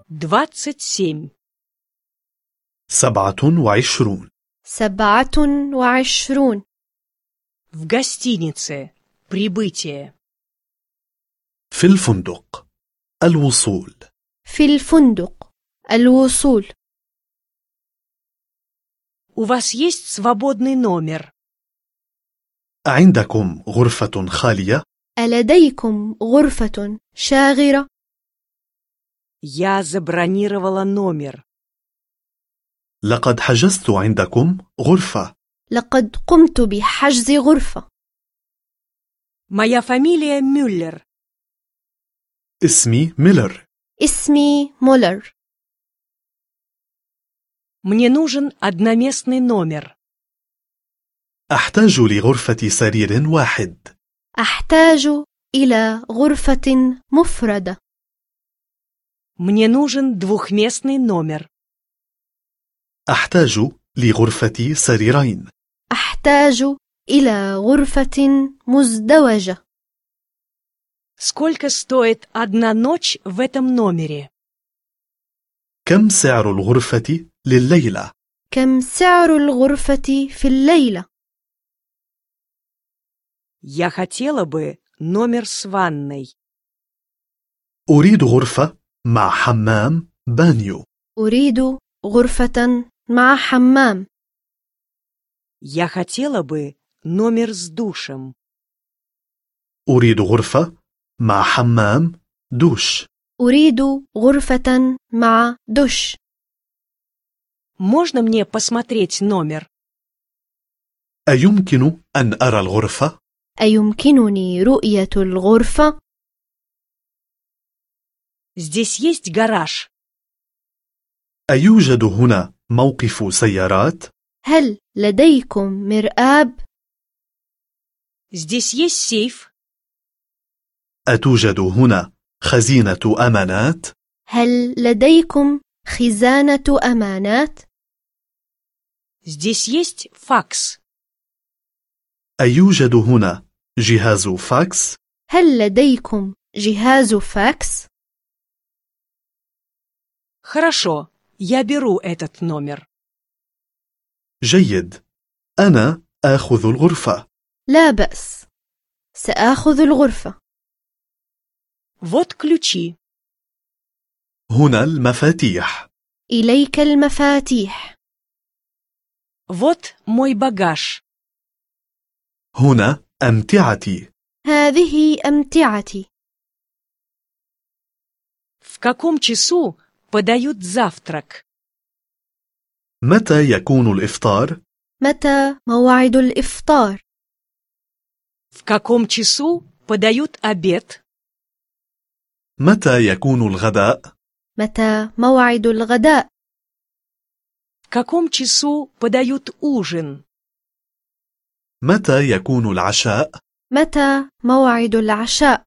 27. 27. 27. В гостинице. Прибытие. في الفندق. الوصول. في الفندق. الوصول. У вас есть свободный номер? عندكم غرفة خالية؟ ألديكم غرفة شاغرة؟ Я забронировала номер. لقد حجزت عندكم غرفة. لقد قمت بحجز غرفة. Моя фамилия Мюллер. اسمي ميلر. اسمي مولر. Мне нужен одноместный номер. أحتاج لغرفة سرير واحد. أحتاج إلى غرفة مفردة. Мне нужен двухместный номер. أحتاج لغرفة سريرين. أحتاج إلى غرفة مزدوجة. Сколько стоит одна ночь в этом номере? كم سعر الغرفة لليلة؟ كم سعر الغرفة في الليلة؟ Я хотела бы номер с ванной. أريد غرفة مع حمام بانيو. أريد غرفة مع حمام. Я хотела бы номер с душем. أريد غرفة مع حمام دوش. أريد غرفة مع دش. Можно мне посмотреть номер? أيمكن أن أرى الغرفة؟ أيمكنني رؤية الغرفة؟ Здесь есть гараж. أيوجد هنا موقف سيارات؟ هل لديكم مرآب؟ Здесь есть сейф. أتوجد هنا خزينة أمانات؟ هل لديكم خزانة أمانات؟ Здесь есть факс. أيوجد هنا جهاز فاكس؟ هل لديكم جهاز فاكس؟ Хорошо, я беру этот номер. جيد، أنا آخذ الغرفة. لا بأس، سآخذ الغرفة. Вот ключи. هنا المفاتيح. إليك المفاتيح. Вот мой багаж. هنا أمتعتي. هذه أمتعتي. В каком часу подают завтрак? متى يكون الإفطار؟ متى موعد الإفطار؟ В каком часу подают обед? متى يكون الغداء؟ متى موعد الغداء؟ В каком часу подают ужин? متى يكون العشاء؟ متى موعد العشاء؟